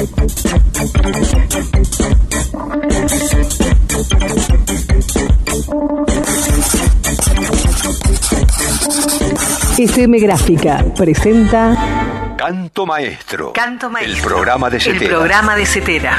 FM Gráfica presenta Canto Maestro. Canto Maestro. El programa de Cetera. El programa de Cetera.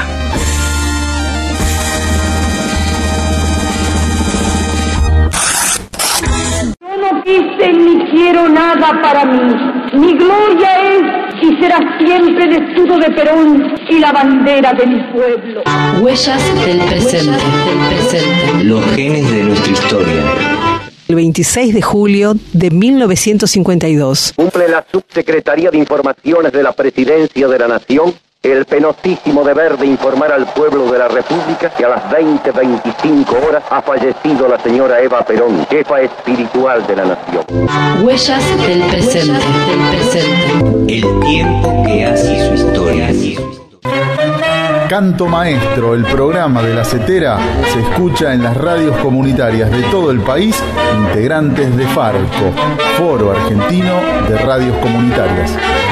Yo no quise ni quiero nada para mí. Mi gloria es y será siempre el escudo de Perón y la bandera de mi pueblo. Huellas del presente. Los genes de nuestra historia. El 26 de julio de 1952. Cumple la Subsecretaría de Informaciones de la Presidencia de la Nación el penosísimo deber de informar al pueblo de la República que a las 20:25 ha fallecido la señora Eva Perón, jefa espiritual de la Nación. Huellas del presente. El tiempo que hace su historia. Canto Maestro, el programa de la Cetera, se escucha en las radios comunitarias de todo el país, integrantes de FARCO, Foro Argentino de Radios Comunitarias.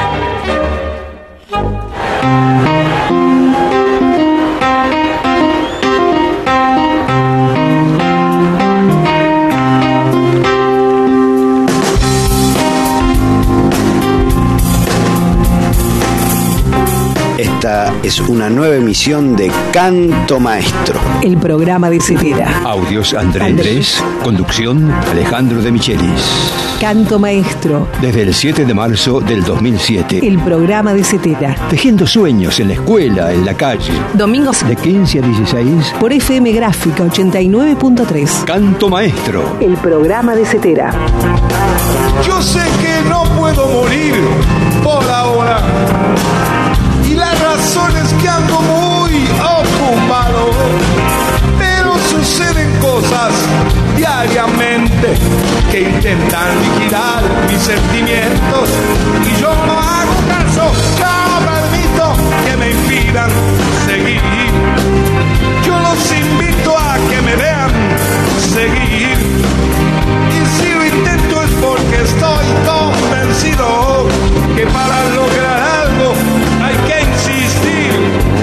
Esta es una nueva emisión de Canto Maestro, el programa de Cetera. Audios Andrés. Conducción Alejandro de Michelis. Canto Maestro. Desde el 7 de marzo del 2007. El programa de Cetera. Tejiendo sueños en la escuela, en la calle. Domingos de 15 a 16. Por FM Gráfica 89.3. Canto Maestro. El programa de Cetera. Yo sé que no puedo morir por ahora. Y la razón es que ando muy ocupado, pero suceden cosas diariamente que intentan liquidar mis sentimientos y yo no hago caso, no permito que me impidan seguir. Yo los invito a que me vean seguir y si lo intento es porque estoy convencido que para lograr algo hay que insistir.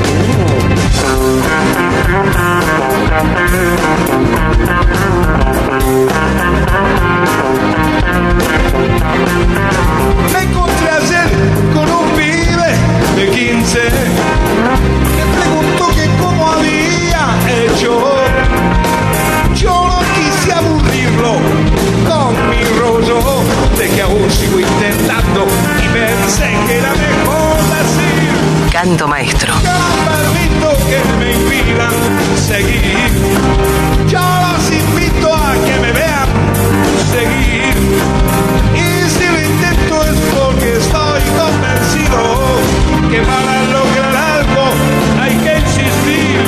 Me encontré ayer con un pibe de 15. Me preguntó que cómo había hecho. Yo no quise aburrirlo con mi rollo de que aún sigo intentando y pensé que era mejor decir Canto Maestro. Yo no permito que me impidan seguir. Yo los invito a que me vean seguir. Y si lo intento es porque estoy convencido que para lograr algo hay que insistir.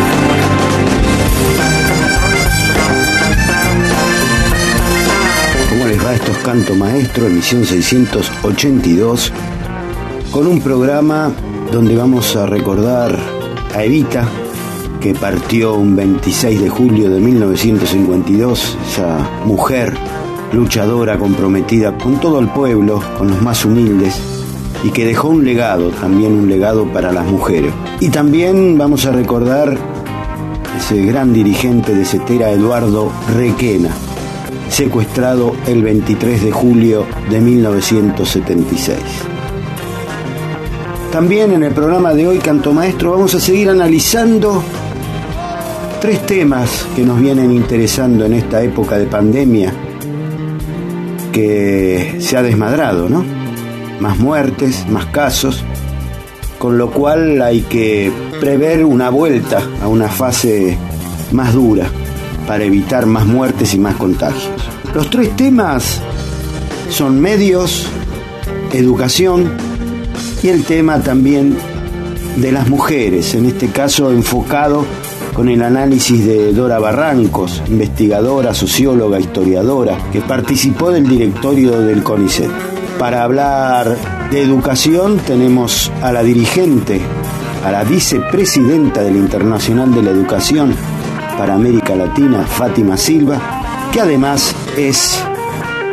¿Cómo les va? Estos Canto Maestro, emisión 682, con un programa donde vamos a recordar a Evita, que partió un 26 de julio de 1952, esa mujer luchadora, comprometida con todo el pueblo, con los más humildes, y que dejó un legado, también un legado para las mujeres. Y también vamos a recordar ese gran dirigente de Cetera, Eduardo Requena, secuestrado el 23 de julio de 1976. También en el programa de hoy, Canto Maestro, vamos a seguir analizando 3 temas que nos vienen interesando en esta época de pandemia que se ha desmadrado, ¿no? Más muertes, más casos, con lo cual hay que prever una vuelta a una fase más dura para evitar más muertes y más contagios. Los 3 temas son medios, educación y el tema también de las mujeres, en este caso enfocado con el análisis de Dora Barrancos, investigadora, socióloga, historiadora, que participó del directorio del CONICET. Para hablar de educación tenemos a la dirigente, a la vicepresidenta del Internacional de la Educación para América Latina, Fátima Silva, que además es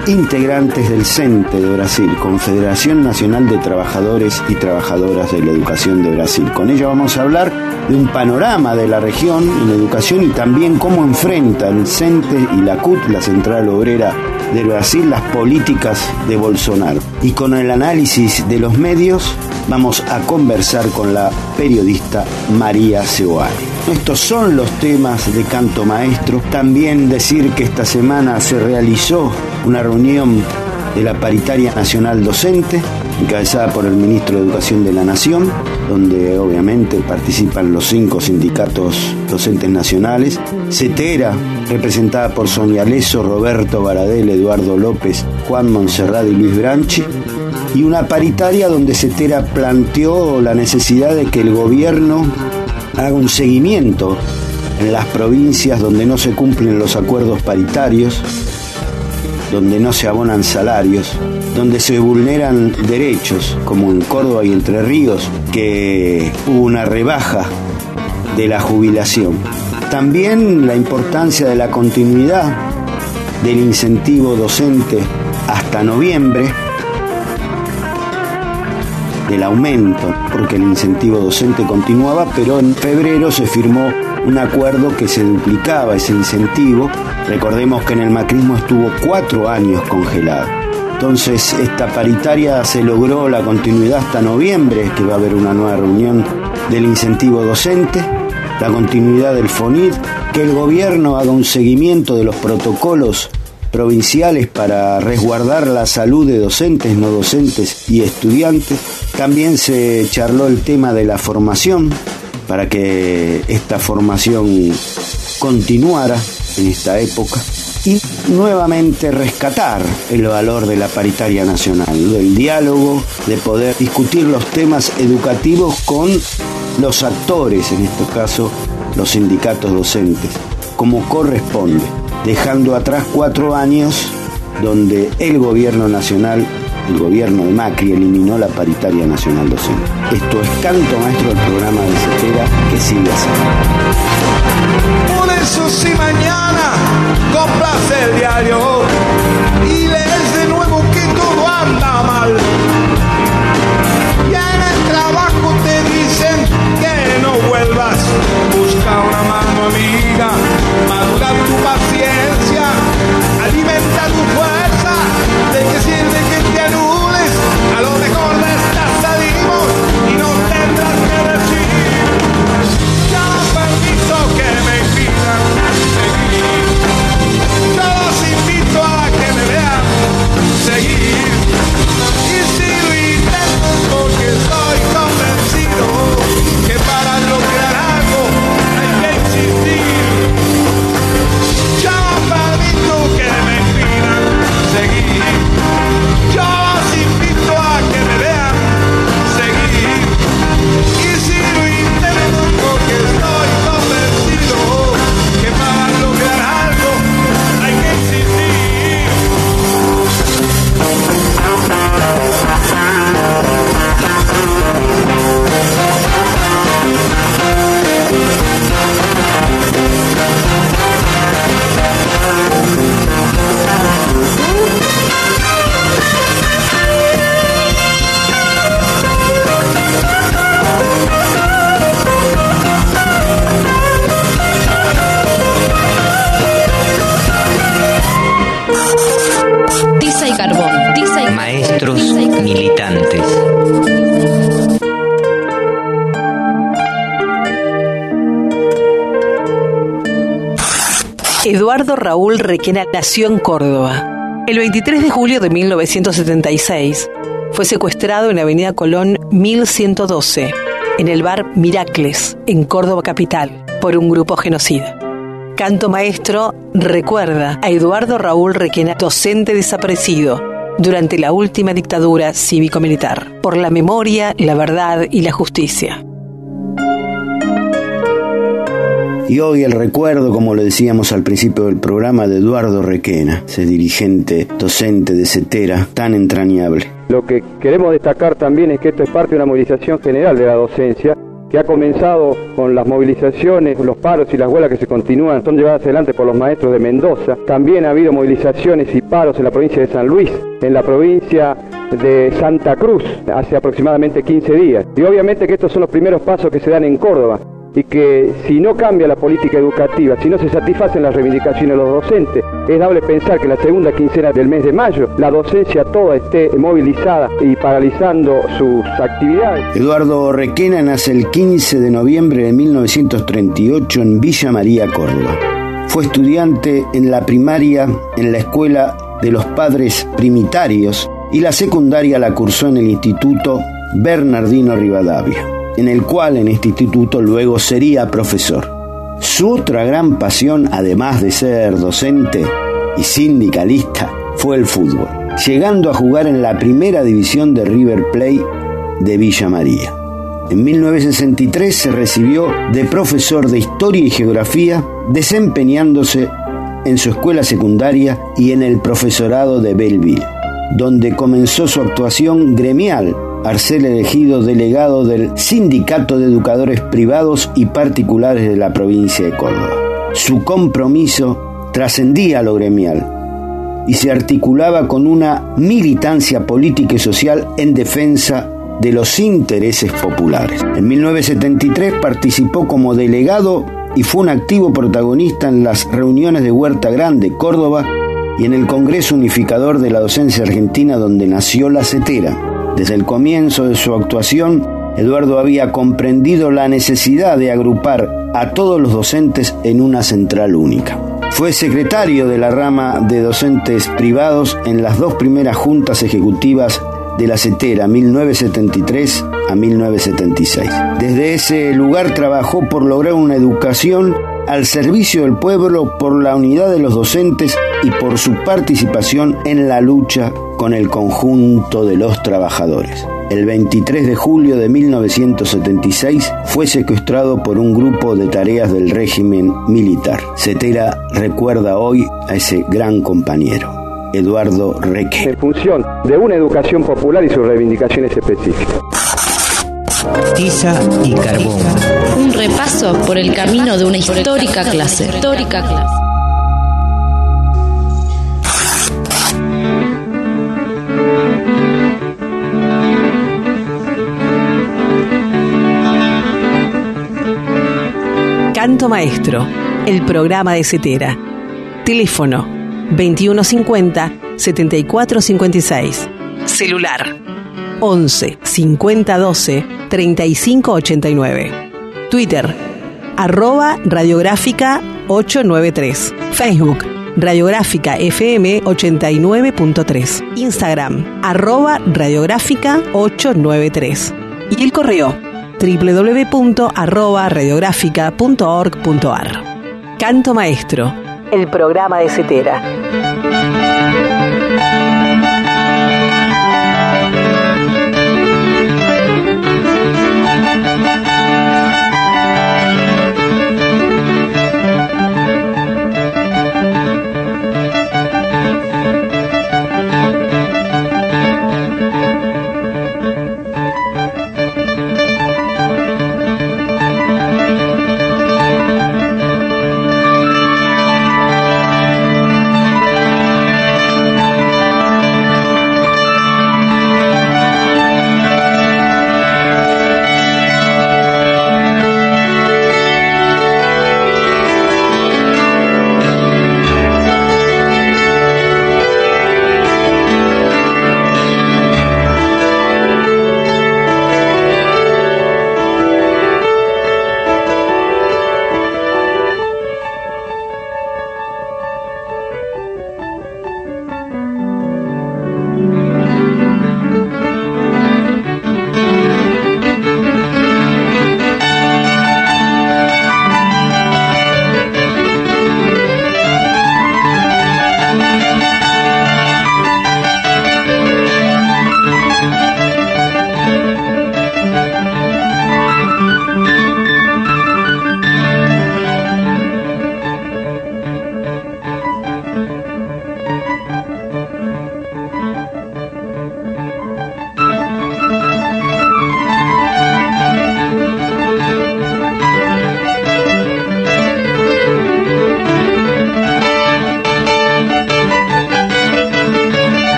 integrantes del CENTE de Brasil, Confederación Nacional de Trabajadores y Trabajadoras de la Educación de Brasil. Con ella vamos a hablar de un panorama de la región en la educación y también cómo enfrenta el CENTE y la CUT, la Central Obrera de Brasil, las políticas de Bolsonaro. Y con el análisis de los medios vamos a conversar con la periodista María Seoane. Estos son los temas de Canto Maestro. También decir que esta semana se realizó una reunión de la Paritaria Nacional Docente, encabezada por el Ministro de Educación de la Nación, donde obviamente participan los 5 sindicatos docentes nacionales. CETERA, representada por Sonia Leso, Roberto Baradel, Eduardo López, Juan Monserrat y Luis Branchi. Y una paritaria donde CETERA planteó la necesidad de que el gobierno haga un seguimiento en las provincias donde no se cumplen los acuerdos paritarios, donde no se abonan salarios, donde se vulneran derechos, como en Córdoba y Entre Ríos, que hubo una rebaja de la jubilación. También la importancia de la continuidad del incentivo docente hasta noviembre, del aumento, porque el incentivo docente continuaba, pero en febrero se firmó un acuerdo que se duplicaba ese incentivo. Recordemos que en el macrismo estuvo 4 años congelado. Entonces esta paritaria se logró la continuidad hasta noviembre, que va a haber una nueva reunión del incentivo docente, la continuidad del FONID, que el gobierno haga un seguimiento de los protocolos provinciales para resguardar la salud de docentes, no docentes y estudiantes. También se charló el tema de la formación, para que esta formación continuara en esta época y nuevamente rescatar el valor de la paritaria nacional, del diálogo, de poder discutir los temas educativos con los actores, en este caso los sindicatos docentes, como corresponde, dejando atrás 4 años donde el gobierno nacional, el gobierno de Macri, eliminó la paritaria nacional docente. Esto es Canto Maestro, del programa de CETERA que sigue así. Por eso si mañana compras el diario y lees de nuevo que todo anda mal, y en el trabajo te dicen que no vuelvas, busca una mano amiga, madura tu paciencia, alimenta tu fuerza. ¿De qué sirve que te anules? A lo mejor de esta salimos y no tendrás que decir: ya no permito que me impidan seguir. Yo los invito a que me vean seguir. Y si lo intento porque estoy convencido que para lograr algo hay que insistir. Ya no permito que me impidan seguir. Yo los invito a que me vean seguir. Y si lo intento porque estoy convencido que para lograr algo hay que insistir. Tiza y carbón. Maestros militantes. Eduardo Raúl Requena nació en Córdoba. El 23 de julio de 1976 fue secuestrado en la avenida Colón 1112, en el bar Miracles, en Córdoba capital, por un grupo genocida. Canto Maestro recuerda a Eduardo Raúl Requena, docente desaparecido durante la última dictadura cívico-militar, por la memoria, la verdad y la justicia. Y hoy el recuerdo, como lo decíamos al principio del programa, de Eduardo Requena, ese dirigente docente de CETERA tan entrañable. Lo que queremos destacar también es que esto es parte de una movilización general de la docencia, que ha comenzado con las movilizaciones, los paros y las huelgas que se continúan, son llevadas adelante por los maestros de Mendoza. También ha habido movilizaciones y paros en la provincia de San Luis, en la provincia de Santa Cruz, hace aproximadamente 15 días. Y obviamente que estos son los primeros pasos que se dan en Córdoba, y que si no cambia la política educativa, si no se satisfacen las reivindicaciones de los docentes, es dable pensar que en la segunda quincena del mes de mayo la docencia toda esté movilizada y paralizando sus actividades. Eduardo Requena nace el 15 de noviembre de 1938 en Villa María, Córdoba. Fue estudiante en la primaria en la Escuela de los Padres Primitarios y la secundaria la cursó en el Instituto Bernardino Rivadavia, en el cual en este instituto luego sería profesor. Su otra gran pasión, además de ser docente y sindicalista, fue el fútbol, llegando a jugar en la primera división de River Plate de Villa María. En 1963 se recibió de profesor de Historia y Geografía, desempeñándose en su escuela secundaria y en el profesorado de Belleville, donde comenzó su actuación gremial al ser elegido delegado del Sindicato de Educadores Privados y Particulares de la provincia de Córdoba. Su compromiso trascendía lo gremial y se articulaba con una militancia política y social en defensa de los intereses populares. En 1973 participó como delegado y fue un activo protagonista en las reuniones de Huerta Grande, Córdoba, y en el Congreso Unificador de la Docencia Argentina, donde nació la CETERA. Desde el comienzo de su actuación, Eduardo había comprendido la necesidad de agrupar a todos los docentes en una central única. Fue secretario de la rama de docentes privados en las dos primeras juntas ejecutivas de la CETERA, 1973 a 1976. Desde ese lugar trabajó por lograr una educación al servicio del pueblo, por la unidad de los docentes y por su participación en la lucha con el conjunto de los trabajadores. El 23 de julio de 1976 fue secuestrado por un grupo de tareas del régimen militar. CETERA recuerda hoy a ese gran compañero, Eduardo Requena. En función de una educación popular y sus reivindicaciones específicas. Tiza y carbón. Un repaso por el camino de una histórica clase. Canto Maestro, el programa de CETERA. Teléfono 2150-7456. Celular 11 50 12 35 89. Twitter @radiográfica 893. Facebook Radiográfica FM 89.3. Instagram @radiográfica 893. Y el correo www.radiográfica.org.ar. Canto Maestro, el programa de CETERA.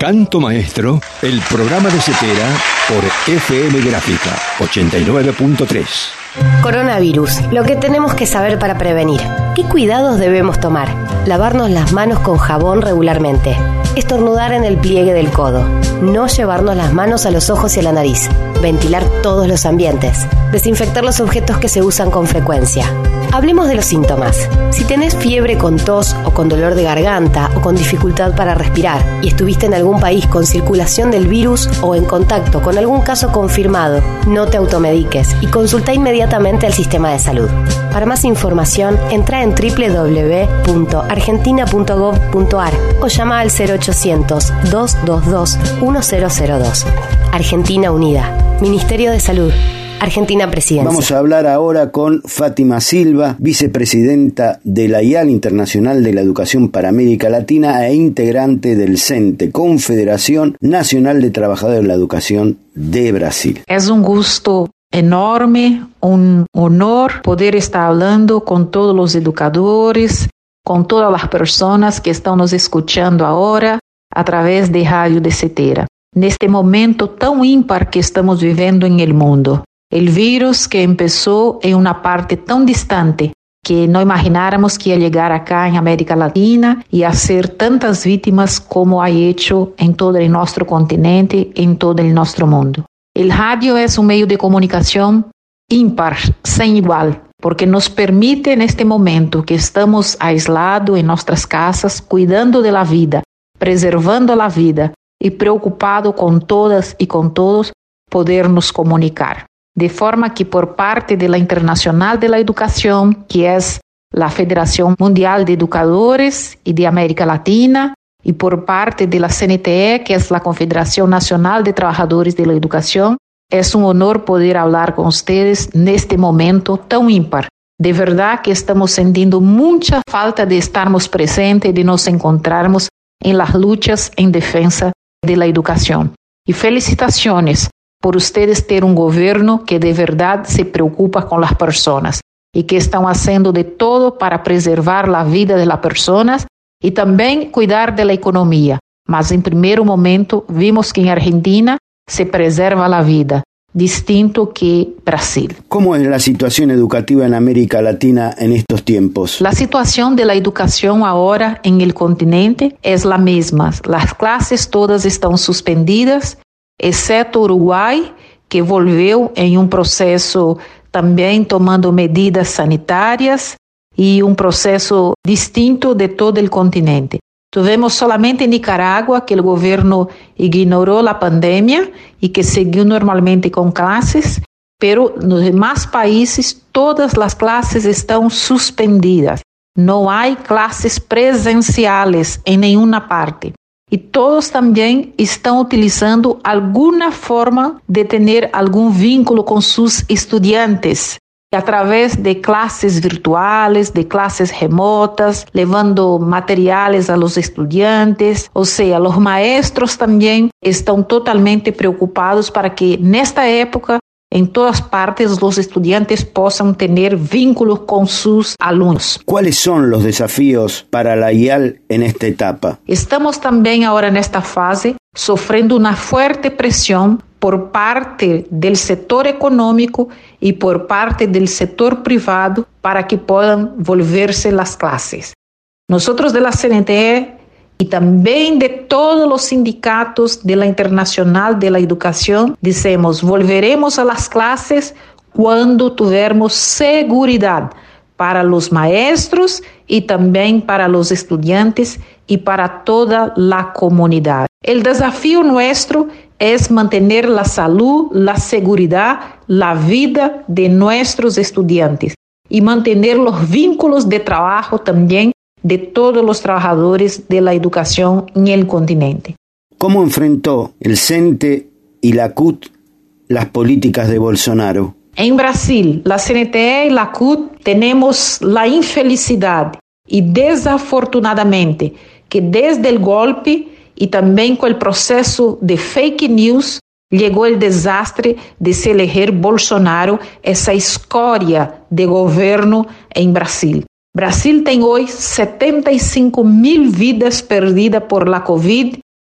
Canto Maestro, el programa de Cetera por FM Gráfica 89.3. Coronavirus, lo que tenemos que saber para prevenir. ¿Qué cuidados debemos tomar? Lavarnos las manos con jabón regularmente. Estornudar en el pliegue del codo. No llevarnos las manos a los ojos y a la nariz. Ventilar todos los ambientes. Desinfectar los objetos que se usan con frecuencia. Hablemos de los síntomas. Si tenés fiebre con tos o con dolor de garganta o con dificultad para respirar y estuviste en algún país con circulación del virus o en contacto con algún caso confirmado, no te automediques y consulta inmediatamente al sistema de salud. Para más información, entra en www.argentina.gov.ar o llama al 0800-222-1002. Argentina Unida. Ministerio de Salud. Argentina Presidencia. Vamos a hablar ahora con Fátima Silva, vicepresidenta de la IAL Internacional de la Educación para América Latina e integrante del CENTE, Confederación Nacional de Trabajadores de la Educación de Brasil. Es un gusto enorme, un honor poder estar hablando con todos los educadores, con todas las personas que están nos escuchando ahora a través de Radio de Cetera. Neste momento tão ímpar que estamos vivendo en el mundo. El virus que empezó en una parte tan distante que no imagináramos que iba a llegar acá en América Latina y hacer tantas víctimas como ha hecho en todo el nuestro continente, en todo el nuestro mundo. El radio es un medio de comunicación ímpar, sin igual, porque nos permite en este momento que estamos aislados en nuestras casas, cuidando de la vida, preservando la vida y preocupados con todas y con todos, podernos comunicar. De forma que por parte de la Internacional de la Educación, que es la Federación Mundial de Educadores y de América Latina, y por parte de la CNTE, que es la Confederación Nacional de Trabajadores de la Educación, es un honor poder hablar con ustedes neste momento tan ímpar. De verdad que estamos sintiendo mucha falta de estarmos presentes, de nos encontrarmos en las luchas en defensa de la educación. Y felicitaciones por ustedes ter un gobierno que de verdad se preocupa con las personas y que están haciendo de todo para preservar la vida de las personas y también cuidar de la economía. Mas en primer momento vimos que en Argentina se preserva la vida, distinto que Brasil. ¿Cómo es la situación educativa en América Latina en estos tiempos? La situación de la educación ahora en el continente es la misma. Las clases todas están suspendidas, exceto Uruguai, que volveu em um processo também tomando medidas sanitárias e um processo distinto de todo o continente. Tivemos solamente em Nicarágua que o governo ignorou a pandemia e que seguiu normalmente com classes, pero nos demais países todas as classes estão suspendidas. Não há classes presenciales em nenhuma parte. E todos também estão utilizando alguma forma de ter algum vínculo com seus estudantes, através de classes virtuais, de classes remotas, levando materiais a los estudantes. Ou seja, os maestros também estão totalmente preocupados para que nesta época, em todas partes, os estudantes possam ter vínculos com seus alunos. ¿Cuáles son los desafíos para la IAL en esta etapa? Estamos também agora nesta fase sofrendo uma forte pressão por parte do setor econômico e por parte do setor privado para que possam volver-se as classes. Nosotros de la CNTE y también de todos los sindicatos de la Internacional de la Educación, decimos, volveremos a las clases cuando tuviéramos seguridad para los maestros y también para los estudiantes y para toda la comunidad. El desafío nuestro es mantener la salud, la seguridad, la vida de nuestros estudiantes y mantener los vínculos de trabajo también de todos los trabajadores de la educación en el continente. ¿Cómo enfrentó el CENTE y la CUT las políticas de Bolsonaro? En Brasil, la CNTE y la CUT tenemos la infelicidad y desafortunadamente que desde el golpe y también con el proceso de fake news llegó el desastre de se elegir Bolsonaro, esa escoria de gobierno en Brasil. Brasil tem hoje 75.000 vidas perdidas por la COVID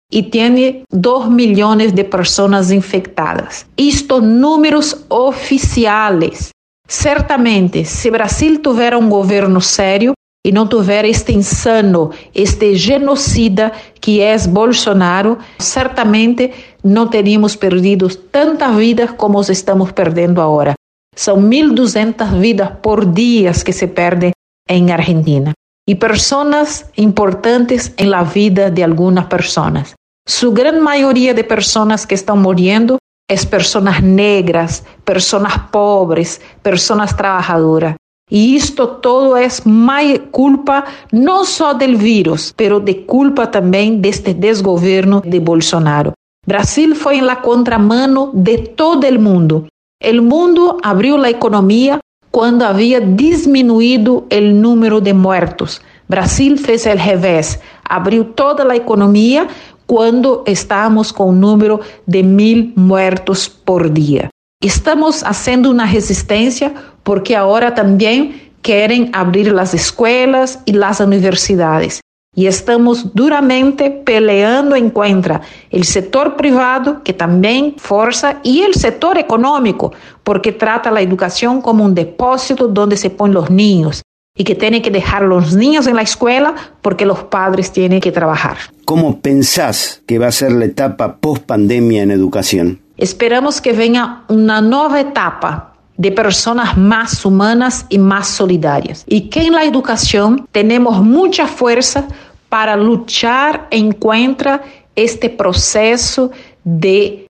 y tiene 2 millones de personas infectadas. Estos números oficiales. Certamente, se Brasil tuviera un gobierno serio y no tuviera este insano, este genocida que es Bolsonaro, certamente no teríamos perdido tantas vidas como estamos perdiendo ahora. Son 1.200 vidas por día que se pierden en Argentina. Y personas importantes en la vida de algunas personas. Su gran mayoría de personas que están muriendo es personas negras, personas pobres, personas trabajadoras. Y esto todo es culpa no solo del virus, pero de culpa también de este desgobierno de Bolsonaro. Brasil fue en la contramano de todo el mundo. El mundo abrió la economía cuando había disminuido el número de muertos. Brasil fez el revés, abrió toda la economía cuando estábamos con un número de 1.000 muertos por día. Estamos haciendo una resistencia porque ahora también quieren abrir las escuelas y las universidades. Y estamos duramente peleando en contra el sector privado, que también forza, y el sector económico, porque trata la educación como un depósito donde se ponen los niños y que tienen que dejar a los niños en la escuela porque los padres tienen que trabajar. ¿Cómo pensás que va a ser la etapa post-pandemia en educación? Esperamos que venga una nueva etapa de personas más humanas y más solidarias. Y que en la educación tenemos mucha fuerza para luchar en contra este proceso de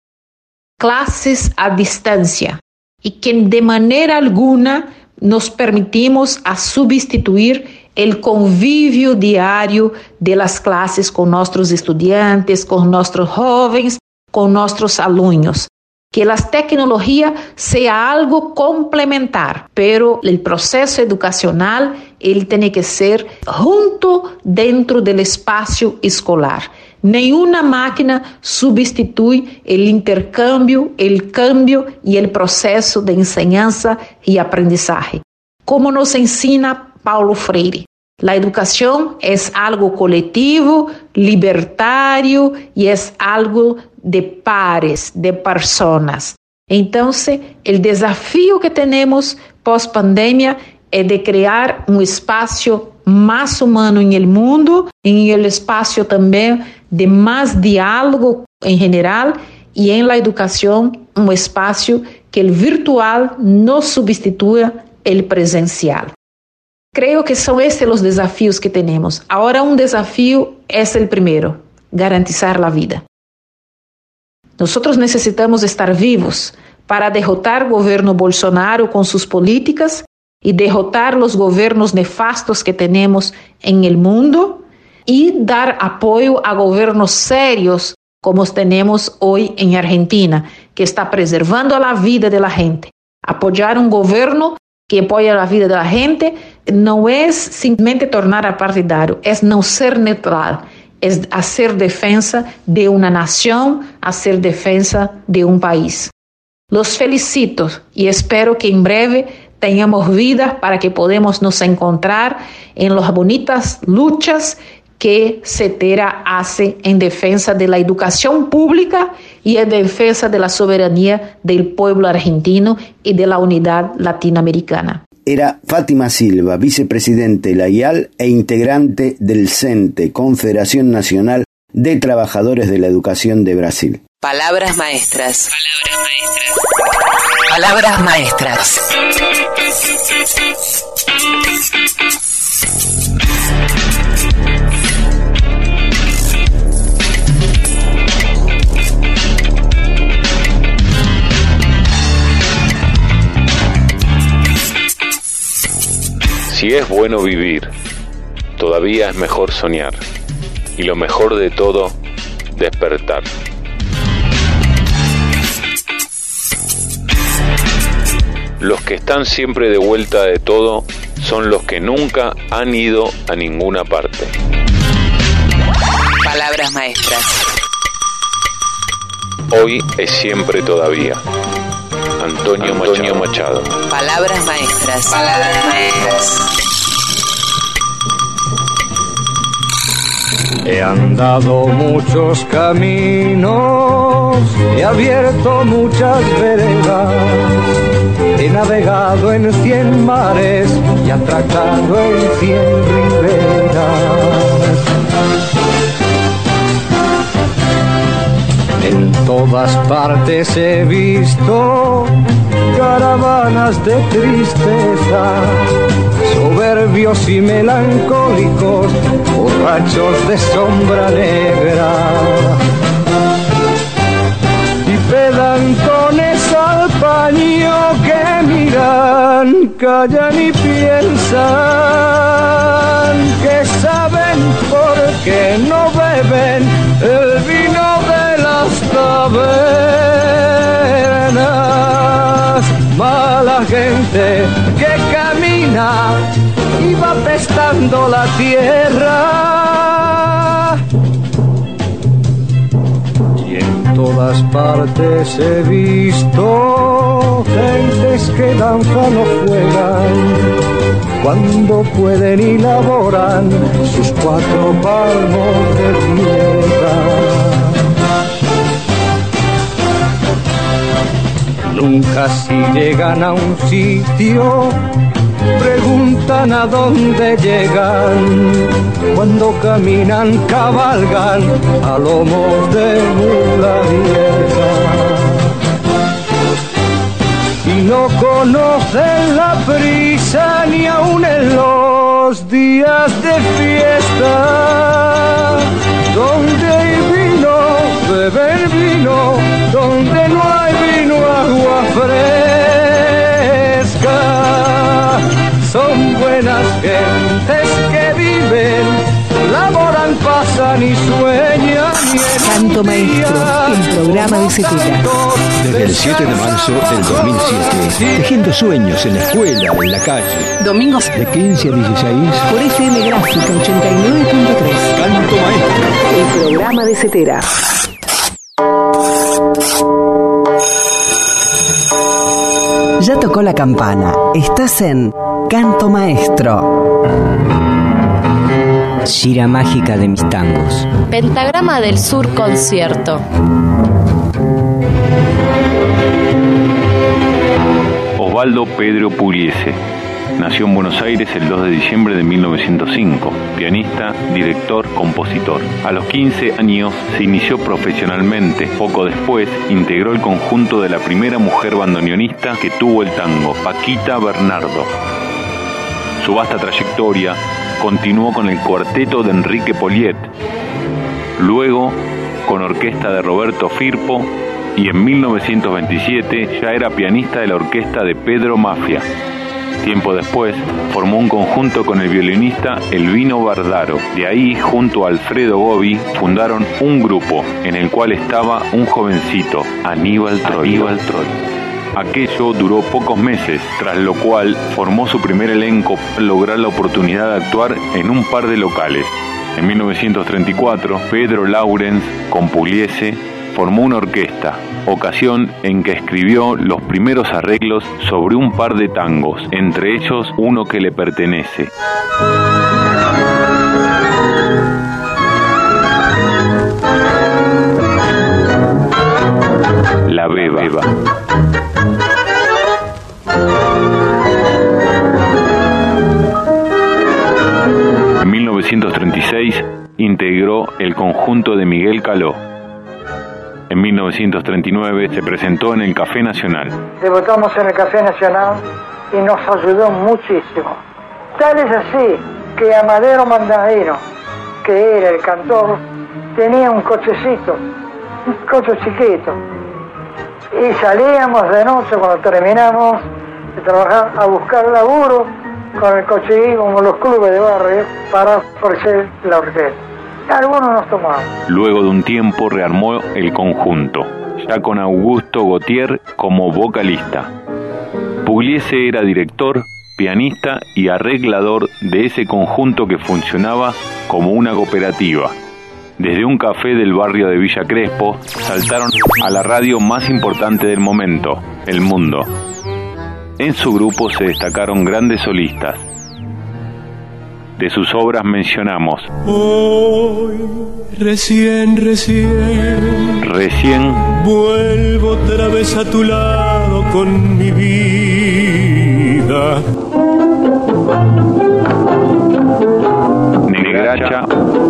clases a distancia y que de manera alguna nos permitimos a sustituir el convivio diario de las clases con nuestros estudiantes, con nuestros jóvenes, con nuestros alumnos. Que las tecnologías sea algo complementar, pero el proceso educacional él tiene que ser junto dentro del espacio escolar. Ninguna máquina sustituye el intercambio, el cambio y el proceso de enseñanza y aprendizaje. Como nos enseña Paulo Freire, la educación es algo colectivo, libertario y es algo de pares, de personas. Entonces, el desafío que tenemos post-pandemia es de crear un espacio más humano en el mundo, en el espacio también de más diálogo en general y en la educación un espacio que el virtual no sustituya el presencial. Creo que son estos los desafíos que tenemos. Ahora un desafío es el primero, garantizar la vida. Nosotros necesitamos estar vivos para derrotar el gobierno Bolsonaro con sus políticas y derrotar los gobiernos nefastos que tenemos en el mundo y dar apoyo a gobiernos serios como tenemos hoy en Argentina, que está preservando la vida de la gente. Apoyar un gobierno que apoya la vida de la gente no es simplemente tornar a partidario, es no ser neutral, es hacer defensa de una nación, hacer defensa de un país. Los felicito y espero que en breve tengamos vidas para que podamos nos encontrar en las bonitas luchas que CETERA hace en defensa de la educación pública y en defensa de la soberanía del pueblo argentino y de la unidad latinoamericana. Era Fátima Silva, vicepresidente de la IAL e integrante del CENTE, Confederación Nacional de Trabajadores de la Educación de Brasil. Palabras maestras. Palabras maestras. Si es bueno vivir, todavía es mejor soñar, y lo mejor de todo, despertar. Los que están siempre de vuelta de todo son los que nunca han ido a ninguna parte. Palabras maestras. Hoy es siempre todavía. Antonio Machado. Palabras maestras. Palabras maestras. He andado muchos caminos, he abierto muchas veredas, he navegado en 100 mares y atracado en 100 riberas. En todas partes he visto caravanas de tristeza, soberbios y melancólicos, borrachos de sombra negra, y pedantones al paño que miran, callan y piensan que saben por qué no beben el vino de las tabernas. Mala gente que camina y va apestando la tierra, y en todas partes he visto gentes que danzan o juegan, cuando pueden y laboran sus 4 palmos de tierra. Nunca si llegan a un sitio preguntan a dónde llegan, cuando caminan cabalgan a lomos de mula vieja, y no conocen la prisa ni aun en los días de fiesta. Donde hay vino, beben vino, donde no hay vino, agua fresca. Son buenas gentes que viven, laboran, pasan y sueñan. Canto Maestro, el programa de Cepeda. Desde el 7 de marzo del 2007, tejiendo sueños en la escuela, en la calle. Domingos de 15 a 16 por FM Gráfica 89.3. Canto Maestro, el programa de Cepeda. Ya tocó la campana. Estás en Canto Maestro. Gira mágica de mis tangos. Pentagrama del Sur concierto. Osvaldo Pedro Pugliese nació en Buenos Aires el 2 de diciembre de 1905, pianista, director, compositor. A los 15 años se inició profesionalmente. Poco después integró el conjunto de la primera mujer bandoneonista que tuvo el tango, Paquita Bernardo. Su vasta trayectoria continuó con el cuarteto de Enrique Poliet, luego con orquesta de Roberto Firpo, y en 1927 ya era pianista de la orquesta de Pedro Mafia. Tiempo después, formó un conjunto con el violinista Elvino Bardaro. De ahí, junto a Alfredo Gobi, fundaron un grupo en el cual estaba un jovencito, Aníbal Troilo. Aquello duró pocos meses, tras lo cual formó su primer elenco para lograr la oportunidad de actuar en un par de locales. En 1934, Pedro Laurens, con Pugliese, formó una orquesta, ocasión en que escribió los primeros arreglos sobre un par de tangos, entre ellos uno que le pertenece. La Beba. En 1936 integró el conjunto de Miguel Caló. En 1939 se presentó en el Café Nacional. Debutamos en el Café Nacional y nos ayudó muchísimo. Tal es así que Amadero Mandarino, que era el cantor, tenía un cochecito, un coche chiquito. Y salíamos de noche cuando terminamos de trabajar a buscar laburo con el coche, como los clubes de barrio, para ofrecer la orquesta. Algunos nos tomaban. Luego de un tiempo rearmó el conjunto, ya con Augusto Gautier como vocalista. Pugliese era director, pianista y arreglador de ese conjunto que funcionaba como una cooperativa. Desde un café del barrio de Villa Crespo saltaron a la radio más importante del momento, El Mundo. En su grupo se destacaron grandes solistas: De sus obras mencionamos Hoy, recién vuelvo otra vez a tu lado con mi vida. Negracha,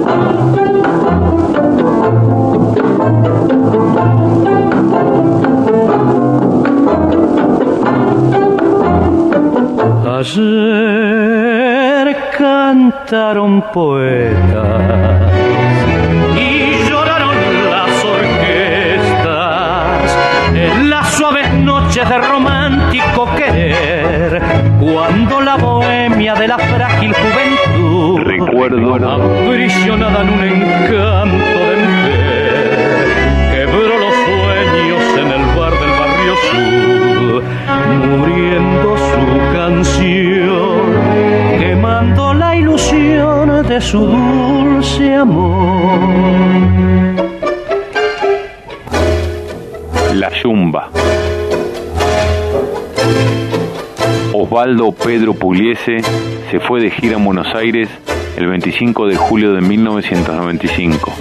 Ayer cantaron poetas y lloraron las orquestas en las suaves noches de romántico querer, cuando la bohemia de la frágil juventud recuerdo aprisionada en un encanto de mujer quebró los sueños en el bar del barrio sur, muriendo su canción, quemando la ilusión de su dulce amor. La Yumba. Osvaldo Pedro Pugliese se fue de gira en Buenos Aires el 25 de julio de 1995.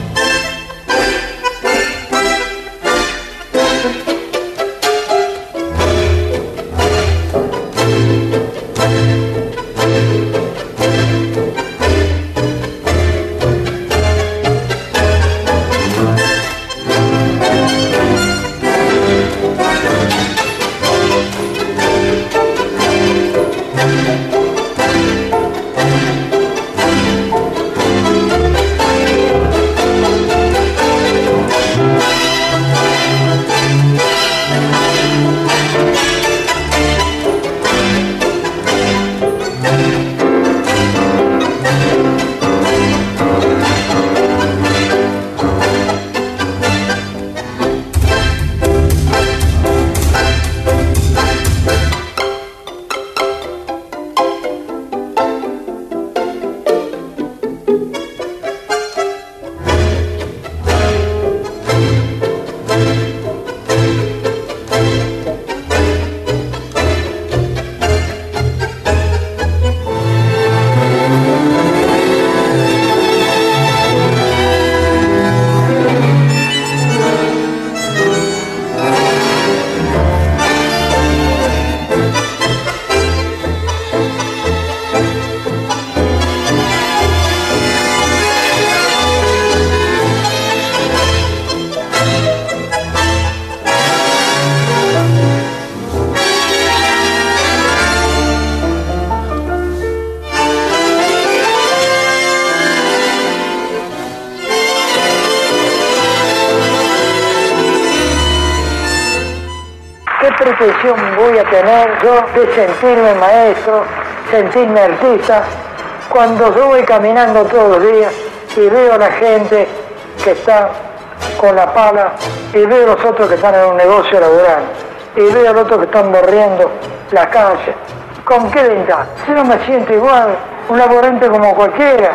pretensión voy a tener yo de sentirme maestro, sentirme artista, cuando yo voy caminando todos los días y veo a la gente que está con la pala y veo a los otros que están en un negocio laboral y veo a los otros que están barriendo la calle? ¿Con qué ventaja? Si no me siento igual, un laborante como cualquiera.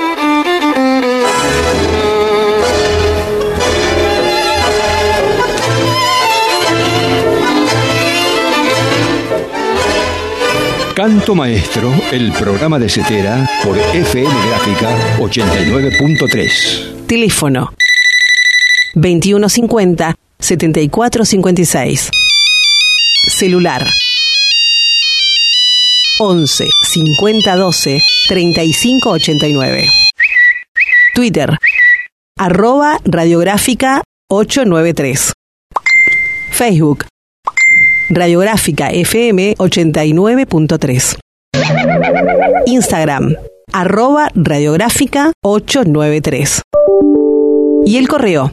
Canto Maestro, el programa de Cetera por FM Gráfica 89.3. Teléfono 2150-7456. Celular 11 50 12 35 89. Twitter @radiográfica 893. Facebook Radiográfica FM 89.3. Instagram @radiográfica 893. Y el correo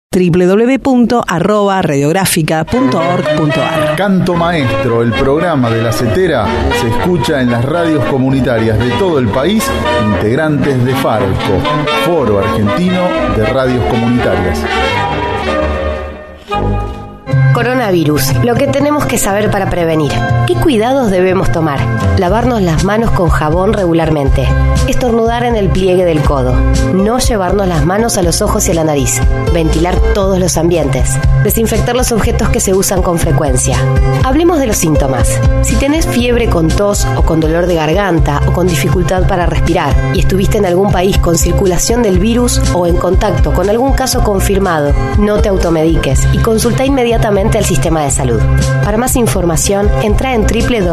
www.radiográfica.org.ar. Canto Maestro, el programa de la Cetera, se escucha en las radios comunitarias de todo el país, integrantes de Farco, Foro Argentino de Radios Comunitarias. Coronavirus. Lo que tenemos que saber para prevenir. ¿Qué cuidados debemos tomar? Lavarnos las manos con jabón regularmente. Estornudar en el pliegue del codo. No llevarnos las manos a los ojos y a la nariz. Ventilar todos los ambientes. Desinfectar los objetos que se usan con frecuencia. Hablemos de los síntomas. Si tenés fiebre con tos o con dolor de garganta o con dificultad para respirar y estuviste en algún país con circulación del virus o en contacto con algún caso confirmado, no te automediques y consulta inmediatamente al sistema de salud. Para más información, entra en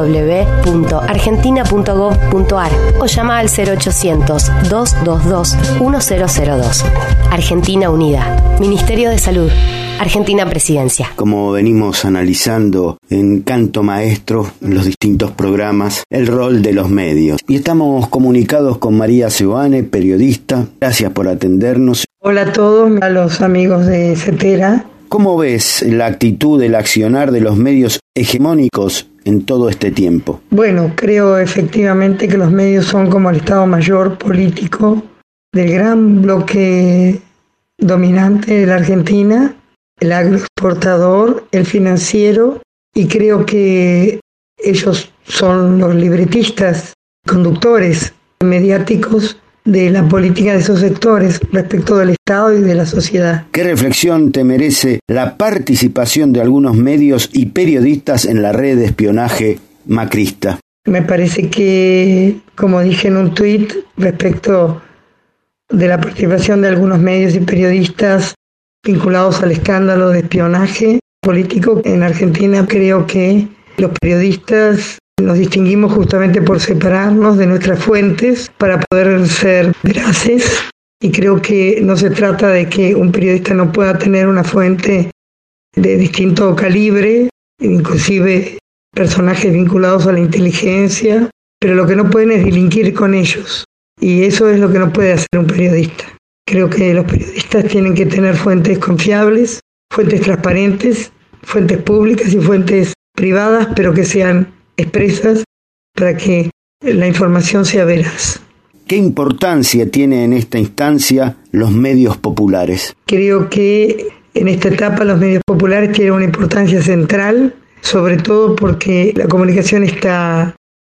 www.argentina.gov.ar o llama al 0800-222-1002. Argentina Unida. Ministerio de Salud. Argentina Presidencia. Como venimos analizando en Canto Maestro, en los distintos programas, el rol de los medios. Y estamos comunicados con María Seoane, periodista. Gracias por atendernos. Hola a todos, a los amigos de CETERA. ¿Cómo ves la actitud, el accionar de los medios hegemónicos en todo este tiempo? Bueno, creo efectivamente que los medios son como el Estado Mayor político del gran bloque dominante de la Argentina, el agroexportador, el financiero, y creo que ellos son los libretistas, conductores mediáticos de la política de esos sectores respecto del Estado y de la sociedad. ¿Qué reflexión te merece la participación de algunos medios y periodistas en la red de espionaje macrista? Me parece que, como dije en un tuit respecto de la participación de algunos medios y periodistas vinculados al escándalo de espionaje político en Argentina, creo que los periodistas nos distinguimos justamente por separarnos de nuestras fuentes para poder ser veraces, y creo que no se trata de que un periodista no pueda tener una fuente de distinto calibre, inclusive personajes vinculados a la inteligencia, pero lo que no pueden es delinquir con ellos, y eso es lo que no puede hacer un periodista. Creo que los periodistas tienen que tener fuentes confiables, fuentes transparentes, fuentes públicas y fuentes privadas, pero que sean expresas para que la información sea veraz. ¿Qué importancia tiene en esta instancia los medios populares? Creo que en esta etapa los medios populares tienen una importancia central, sobre todo porque la comunicación está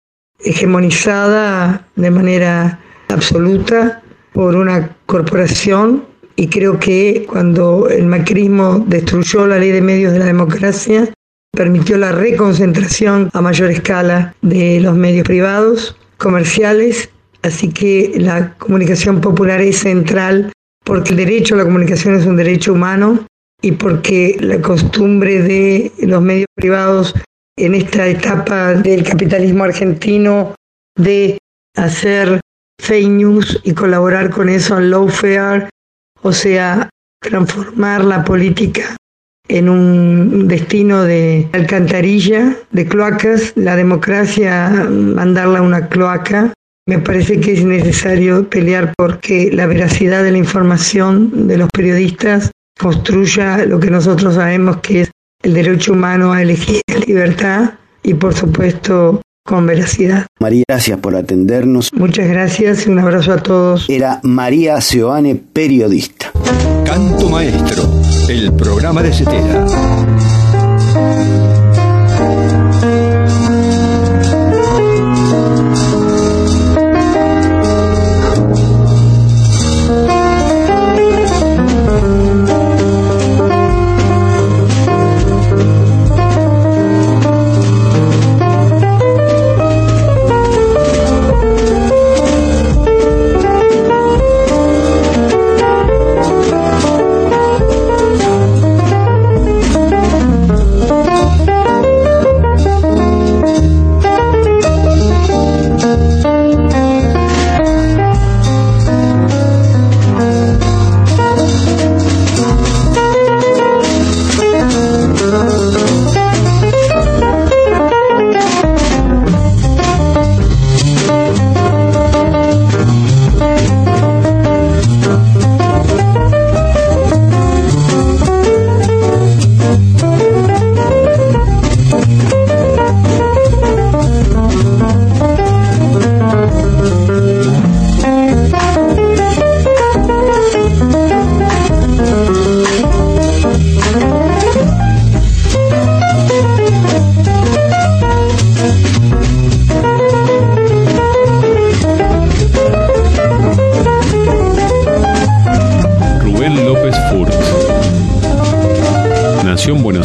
hegemonizada de manera absoluta por una corporación, y creo que cuando el macrismo destruyó la ley de medios de la democracia, permitió la reconcentración a mayor escala de los medios privados, comerciales, así que la comunicación popular es central porque el derecho a la comunicación es un derecho humano y porque la costumbre de los medios privados en esta etapa del capitalismo argentino de hacer fake news y colaborar con eso al lawfare, o sea, transformar la política en un destino de alcantarilla, de cloacas, la democracia mandarla a una cloaca. Me parece que es necesario pelear porque la veracidad de la información de los periodistas construya lo que nosotros sabemos que es el derecho humano a elegir libertad y, por supuesto, con veracidad. María, gracias por atendernos. Muchas gracias y un abrazo a todos. Era María Seoane, periodista. Canto Maestro, el programa de CETERA.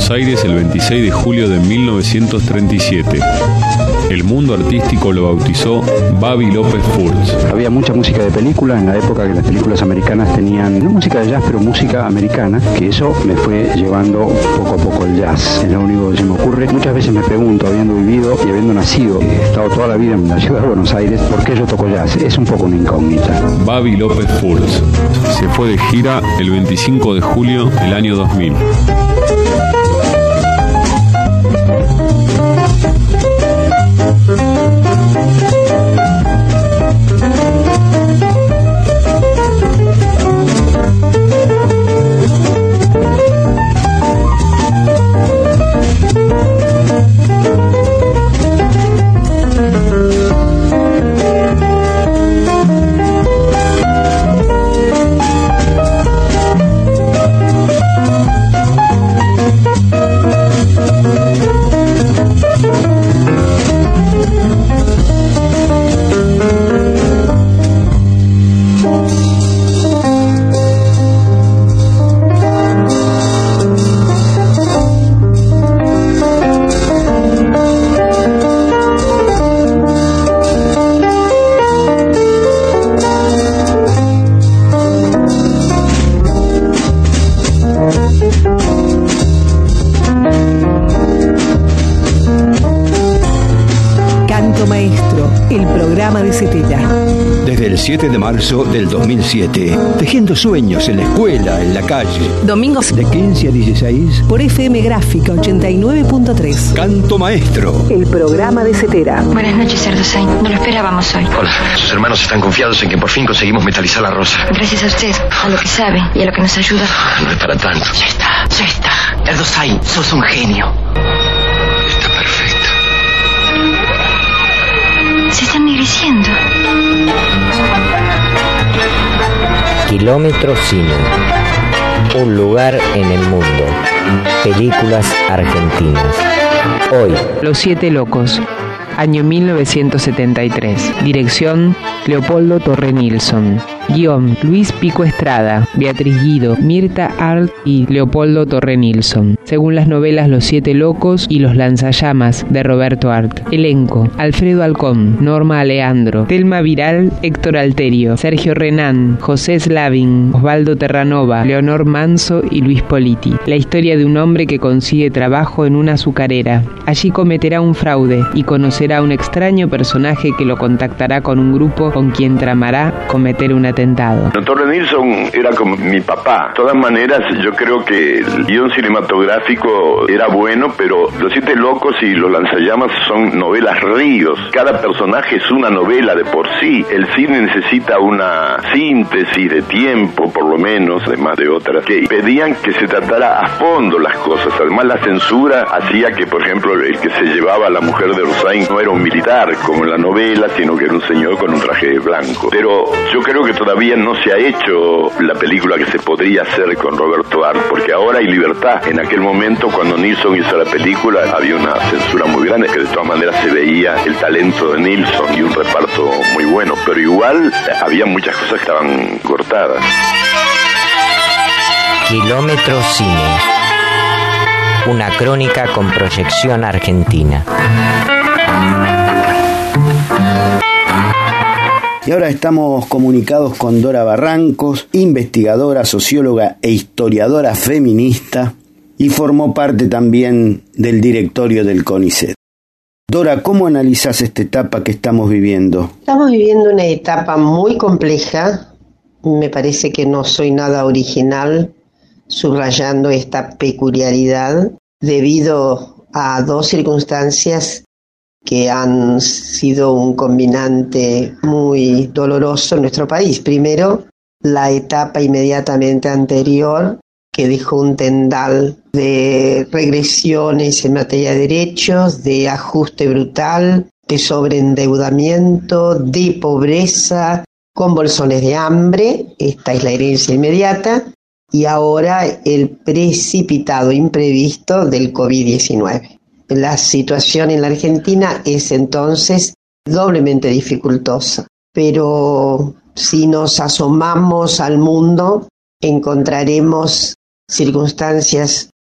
Buenos Aires el 26 de julio de 1937. El mundo artístico lo bautizó Babi López Furts. Había mucha música de película en la época que las películas americanas tenían, no música de jazz, pero música americana, que eso me fue llevando poco a poco el jazz. Es lo único que se me ocurre. Muchas veces me pregunto, habiendo vivido y habiendo nacido, he estado toda la vida en la ciudad de Buenos Aires, ¿por qué yo toco jazz? Es un poco una incógnita. Babi López Furts se fue de gira el 25 de julio del año 2000. Desde el 7 de marzo del 2007, tejiendo sueños en la escuela, en la calle. Domingos de 15 a 16 por FM Gráfica 89.3. Canto Maestro, el programa de Cetera. Buenas noches, Erdosay. No lo esperábamos hoy. Hola. Sus hermanos están confiados en que por fin conseguimos metalizar la rosa. Gracias a usted, a lo que sabe y a lo que nos ayuda. No es para tanto. Ya está. Erdosay, sos un genio. Está perfecto. Se está ennegreciendo. Kilómetro Cine. Un lugar en el mundo. Películas argentinas. Hoy. Los Siete Locos. Año 1973. Dirección: Leopoldo Torre Nilsson. Guión: Luis Pico Estrada, Beatriz Guido, Mirta Arlt y Leopoldo Torre Nilsson. Según las novelas Los Siete Locos y Los Lanzallamas de Roberto Arlt. Elenco: Alfredo Alcón, Norma Aleandro, Telma Viral, Héctor Alterio, Sergio Renán, José Slavin, Osvaldo Terranova, Leonor Manso y Luis Politi. La historia de un hombre que consigue trabajo en una azucarera. Allí cometerá un fraude y conocerá a un extraño personaje que lo contactará con un grupo con quien tramará cometer un atentado. Torre Nilsson era como mi papá. De todas maneras, yo creo que el guión cinematográfico era bueno, pero Los Siete Locos y Los Lanzallamas son novelas ríos. Cada personaje es una novela de por sí. El cine necesita una síntesis de tiempo, por lo menos, además de otras, que pedían que se tratara a fondo las cosas. Además, la censura hacía que, por ejemplo, el que se llevaba a la mujer de Rosain no era un militar, como en la novela, sino que era un señor con un traje blanco. Pero yo creo que todavía no se ha hecho la película que se podría hacer con Roberto Arlt, porque ahora hay libertad. En aquel momento, cuando Nilsson hizo la película, había una censura muy grande, que de todas maneras se veía el talento de Nilsson y un reparto muy bueno, pero igual había muchas cosas que estaban cortadas. Kilómetro Cine. Una crónica con proyección argentina. Y ahora estamos comunicados con Dora Barrancos, investigadora, socióloga e historiadora feminista, y formó parte también del directorio del CONICET. Dora, ¿cómo analizás esta etapa que estamos viviendo? Estamos viviendo una etapa muy compleja. Me parece que no soy nada original subrayando esta peculiaridad debido a dos circunstancias que han sido un combinante muy doloroso en nuestro país. Primero, la etapa inmediatamente anterior, que dejó un tendal de regresiones en materia de derechos, de ajuste brutal, de sobreendeudamiento, de pobreza, con bolsones de hambre. Esta es la herencia inmediata. Y ahora el precipitado imprevisto del COVID-19. La situación en la Argentina es entonces doblemente dificultosa, pero si nos asomamos al mundo encontraremos circunstancias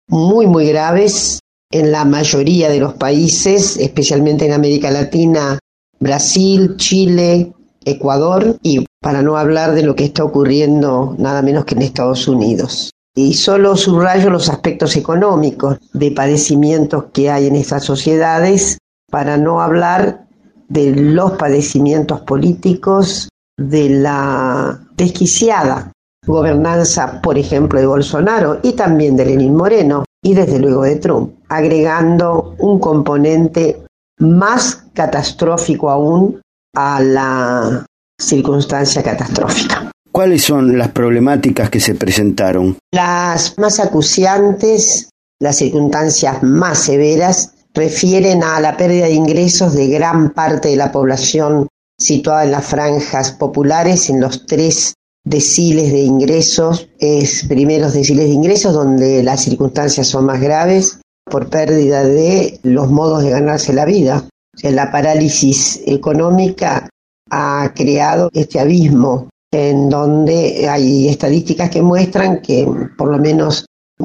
muy graves en la mayoría de los países, especialmente en América Latina, Brasil, Chile, Ecuador, y para no hablar de lo que está ocurriendo nada menos que en Estados Unidos. Y solo subrayo los aspectos económicos de padecimientos que hay en estas sociedades, para no hablar de los padecimientos políticos, de la desquiciada gobernanza, por ejemplo, de Bolsonaro y también de Lenín Moreno y desde luego de Trump, agregando un componente más catastrófico aún a la circunstancia catastrófica. ¿Cuáles son las problemáticas que se presentaron? Las más acuciantes, las circunstancias más severas, refieren a la pérdida de ingresos de gran parte de la población situada en las franjas populares, en los 3 deciles de ingresos, primeros deciles de ingresos, donde las circunstancias son más graves, por pérdida de los modos de ganarse la vida. O sea, la parálisis económica ha creado este abismo en donde hay estadísticas que muestran que por lo menos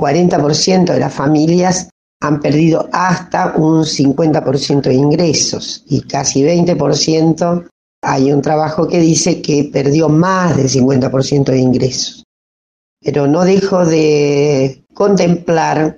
40% de las familias han perdido hasta un 50% de ingresos y casi 20% hay un trabajo que dice que perdió más del 50% de ingresos. Pero no dejo de contemplar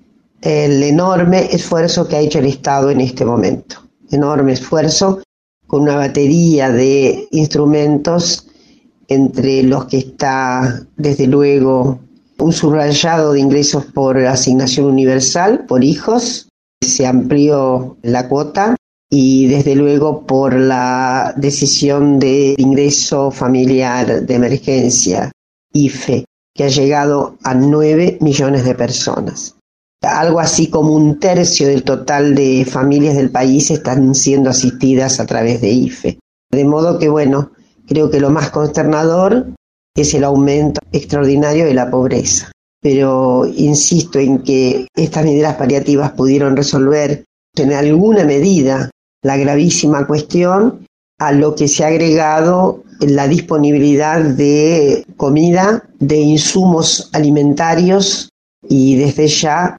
el enorme esfuerzo que ha hecho el Estado en este momento. Enorme esfuerzo con una batería de instrumentos entre los que está, desde luego, un subrayado de ingresos por asignación universal, por hijos, se amplió la cuota, y desde luego por la decisión de ingreso familiar de emergencia, IFE, que ha llegado a 9 millones de personas. Algo así como 1/3 del total de familias del país están siendo asistidas a través de IFE. De modo que, bueno, creo que lo más consternador es el aumento extraordinario de la pobreza. Pero insisto en que estas medidas paliativas pudieron resolver en alguna medida la gravísima cuestión, a lo que se ha agregado la disponibilidad de comida, de insumos alimentarios y desde ya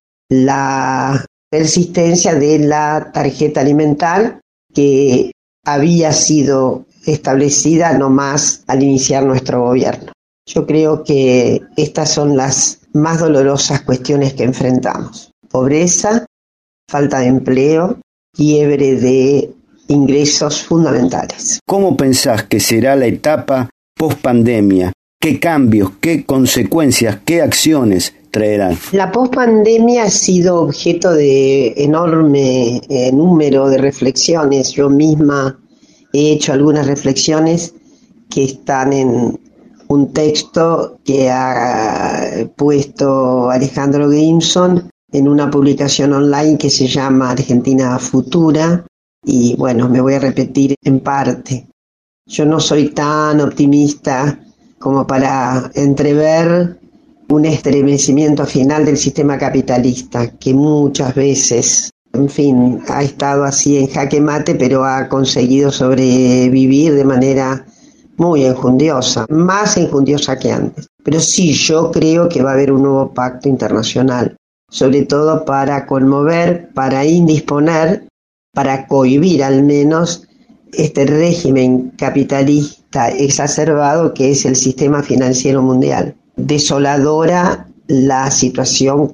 la persistencia de la tarjeta alimentar que había sido establecida nomás al iniciar nuestro gobierno. Yo creo que estas son las más dolorosas cuestiones que enfrentamos. Pobreza, falta de empleo, quiebre de ingresos fundamentales. ¿Cómo pensás que será la etapa post-pandemia? ¿Qué cambios, qué consecuencias, qué acciones traerán? La post-pandemia ha sido objeto de enorme número de reflexiones. Yo misma he hecho algunas reflexiones que están en un texto que ha puesto Alejandro Grimson en una publicación online que se llama Argentina Futura, y bueno, me voy a repetir en parte. Yo no soy tan optimista como para entrever un estremecimiento final del sistema capitalista, que muchas veces, en fin, ha estado así en jaque mate, pero ha conseguido sobrevivir de manera muy enjundiosa, más enjundiosa que antes. Pero sí, yo creo que va a haber un nuevo pacto internacional, sobre todo para conmover, para indisponer, para cohibir al menos este régimen capitalista exacerbado que es el sistema financiero mundial. Desoladora la situación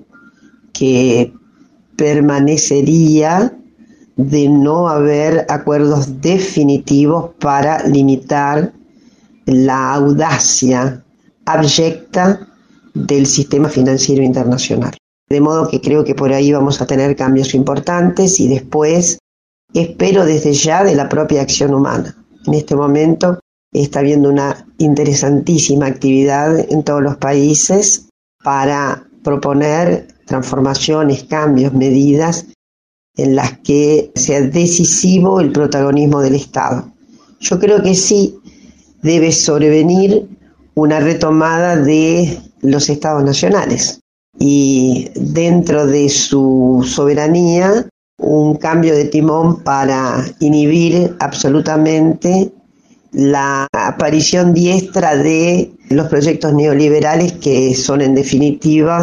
que permanecería de no haber acuerdos definitivos para limitar la audacia abyecta del sistema financiero internacional. De modo que creo que por ahí vamos a tener cambios importantes y después espero desde ya de la propia acción humana. En este momento está habiendo una interesantísima actividad en todos los países para proponer transformaciones, cambios, medidas en las que sea decisivo el protagonismo del Estado. Yo creo que sí debe sobrevenir una retomada de los Estados nacionales y dentro de su soberanía un cambio de timón para inhibir absolutamente la aparición diestra de los proyectos neoliberales que son en definitiva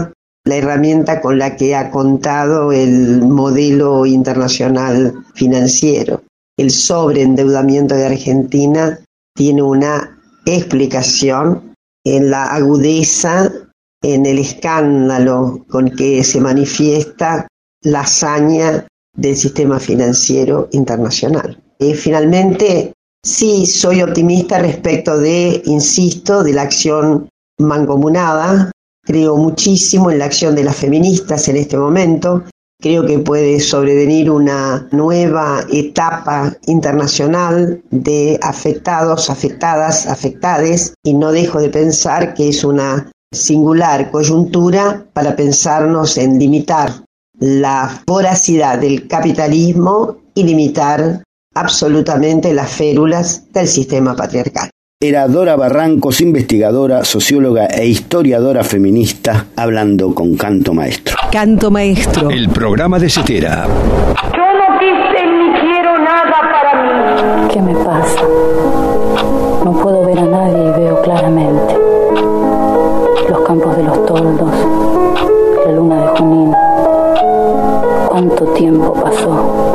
la herramienta con la que ha contado el modelo internacional financiero. El sobreendeudamiento de Argentina tiene una explicación en la agudeza, en el escándalo con que se manifiesta la hazaña del sistema financiero internacional. Finalmente, sí soy optimista respecto insisto, de la acción mancomunada. Creo muchísimo en la acción de las feministas en este momento. Creo que puede sobrevenir una nueva etapa internacional de afectados, afectadas, afectades, y no dejo de pensar que es una singular coyuntura para pensarnos en limitar la voracidad del capitalismo y limitar absolutamente las férulas del sistema patriarcal. Era Dora Barrancos, investigadora, socióloga e historiadora feminista, hablando con Canto Maestro. Canto Maestro. El programa de Cetera. Yo no quise ni quiero nada para mí. ¿Qué me pasa? No puedo ver a nadie y veo claramente. Los campos de los toldos, la luna de Junín. ¿Cuánto tiempo pasó?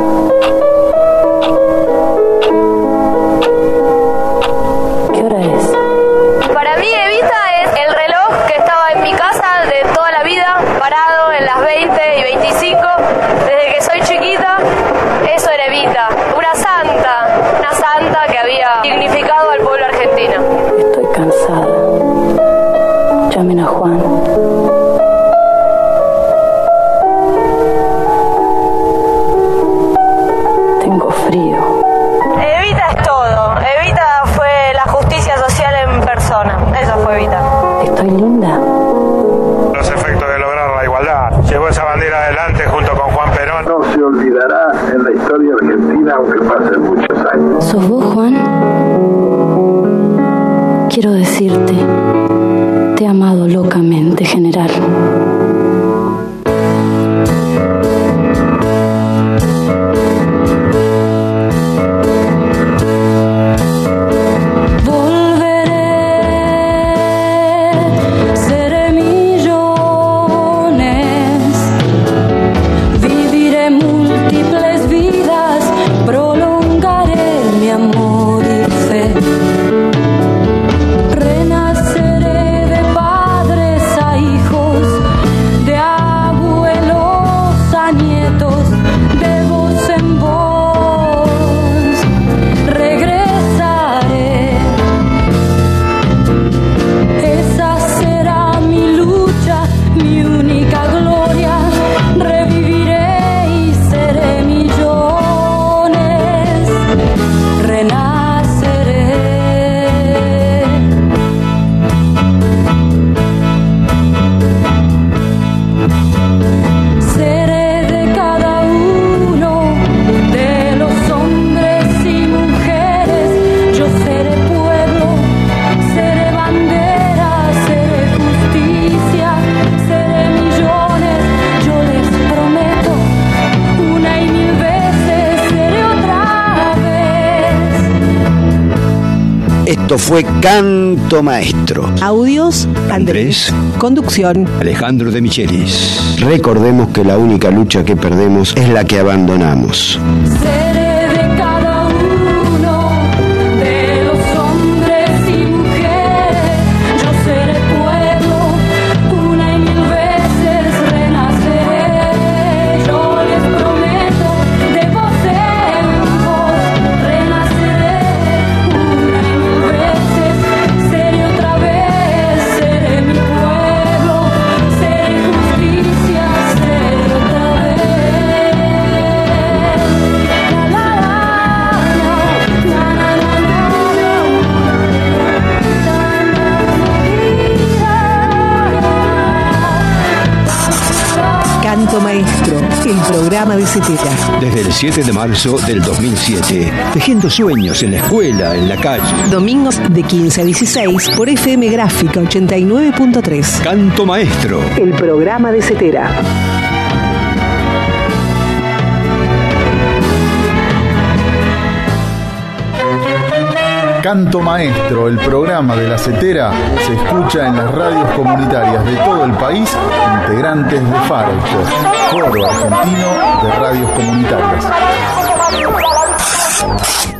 ¿Qué hora es? Para mí Evita es el reloj que estaba en mi casa de toda la vida, parado en las 20 y 25, desde que soy chiquita. Eso era Evita, una santa que había dignificado al pueblo argentino. Estoy cansada. Llamen a Juan. Tengo frío. Evita es todo. Evita fue la justicia social en persona. Eso fue Evita. ¿Estoy linda? Los efectos de lograr la igualdad. Llevó esa bandera adelante junto con Juan Perón. No se olvidará en la historia argentina aunque pasen muchos años. ¿Sos vos, Juan? Quiero decirte, te he amado locamente, general. Renaceré de padres a hijos, Esto fue Canto Maestro. Audios, Andrés. Conducción, Alejandro de Michelis. Recordemos que la única lucha que perdemos es la que abandonamos. Seré de cada uno de los hombres y mujeres. Yo seré pueblo, una y mil veces renaceré. Yo les prometo, de voz en voz, renaceré una y mil veces. Seré otra vez, seré mi pueblo, seré justicia, seré otra vez. Canto Maestro, el programa de Cetera. Desde el 7 de marzo del 2007, tejiendo sueños en la escuela, en la calle. Domingos de 15 a 16 por FM Gráfica 89.3. Canto Maestro, el programa de Cetera. Canto Maestro, el programa de La Setera, se escucha en las radios comunitarias de todo el país, integrantes de Farco, Foro Argentino de Radios Comunitarias.